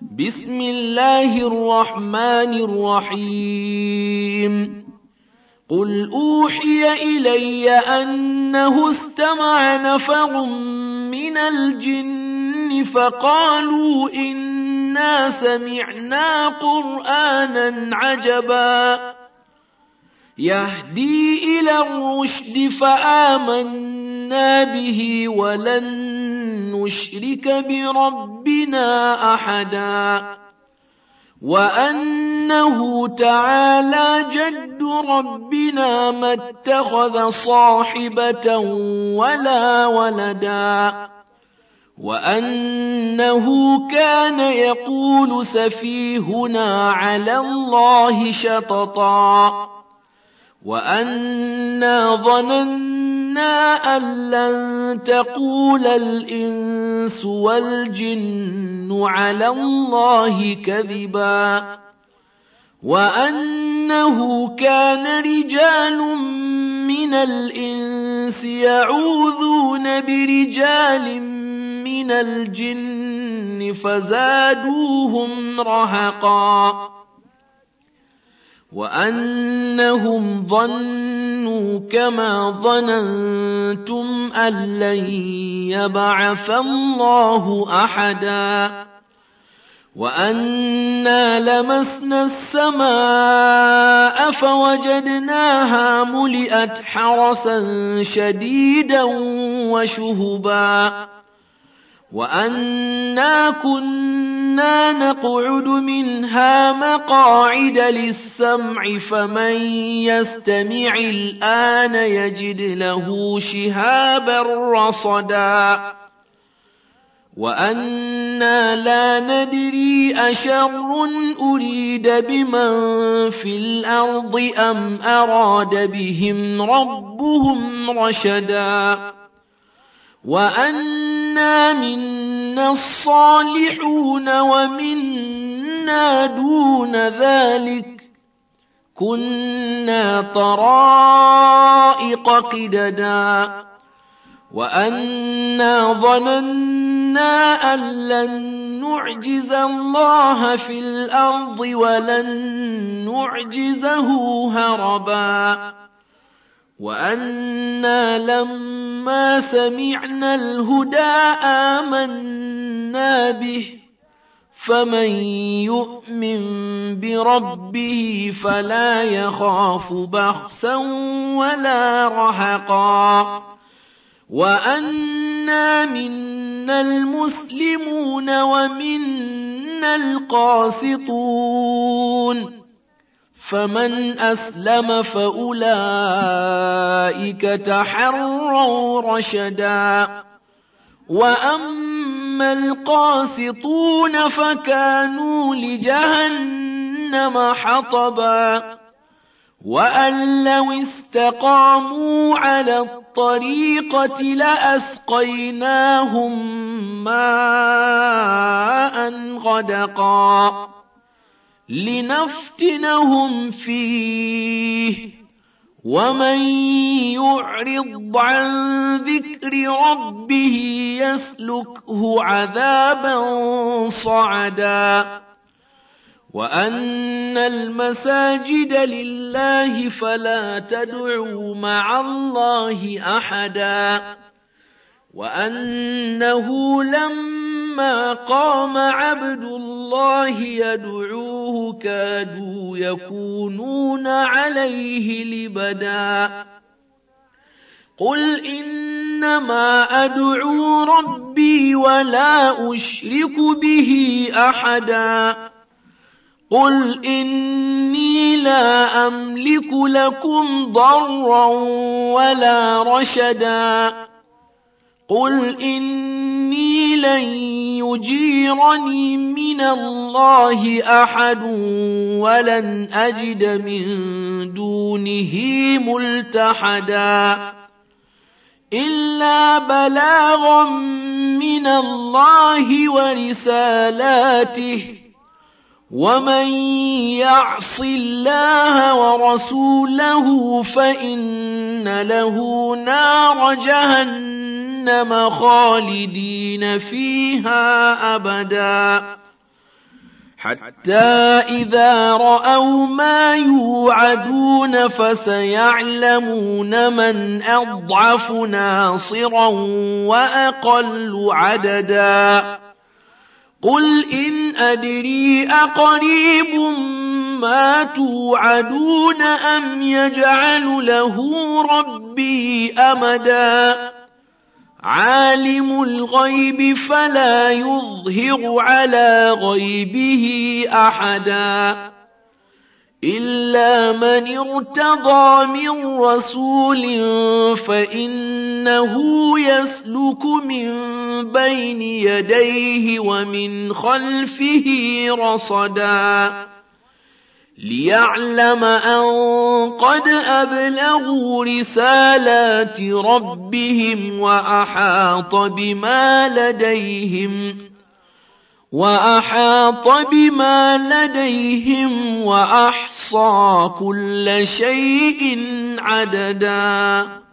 بسم الله الرحمن الرحيم قل أوحي إلي أنه استمع نفر من الجن فقالوا إنا سمعنا قرآنا عجبا يهدي إلى الرشد فآمنا به ولن نشرك بربنا أحدا وأنه تعالى جد ربنا ما اتخذ صاحبة ولا ولدا وأنه كان يقول سفيهنا على الله شططا وأنا ظننا أن لن تقول الإنس والجن على الله كذبا وأنه كان رجال من الإنس يعوذون برجال من الجن فزادوهم رهقا وأنهم ظنوا كما ظننتم أن لن يبعث الله أحدا وأنا لمسنا السماء فوجدناها ملئت حرسا شديدا وشهبا وأنا كنا نقعد منها مقاعد للسمع فمن يستمع الآن يجد له شهابا رصدا وأنا لا ندري أشر أريد بمن في الأرض أم أراد بهم ربهم رشدا وأنا منا الصالحون ومنا دون ذلك كنا طرائق قددا وأنا ظننا أن لن نعجز الله في الأرض ولن نعجزه هربا وأنا لما سمعنا الهدى آمنا به فمن يؤمن بربه فلا يخاف بخسا ولا رهقا وأنا منا المسلمون ومنا القاسطون فمن أسلم فأولئك تحروا رشدا وأما القاسطون فكانوا لجهنم حطبا وأن لو استقاموا على الطريقة لأسقيناهم ماء غدقا لنفتنهم فيه ومن يعرض عن ذكر ربه يسلكه عذابا صعدا وأن المساجد لله فلا تدعوا مع الله أحدا وأنه لما قام عبد الله يدعوه كادوا يكونون عليه لبدا قل إنما أدعو ربي ولا أشرك به أحدا قل إني لا أملك لكم ضرا ولا رشدا قل إني لن يجيرني من الله أحد ولن أجد من دونه ملتحدا إلا بلاغا من الله ورسالاته ومن يعص الله ورسوله فإن له نار جهنم خالدين فيها أبدا حتى إذا رأوا ما يوعدون فسيعلمون من أضعف ناصرا وأقل عددا قل إن أدري أقريب ما توعدون أم يجعل له ربي أمدا عالم الغيب فلا يظهر على غيبه أحدا إلا من ارتضى من رسول فإنه يسلك من بين يديه ومن خلفه رصدا ليعلم أن قد أبلغوا رسالات ربهم وأحاط بما لديهم وأحصى كل شيء عددا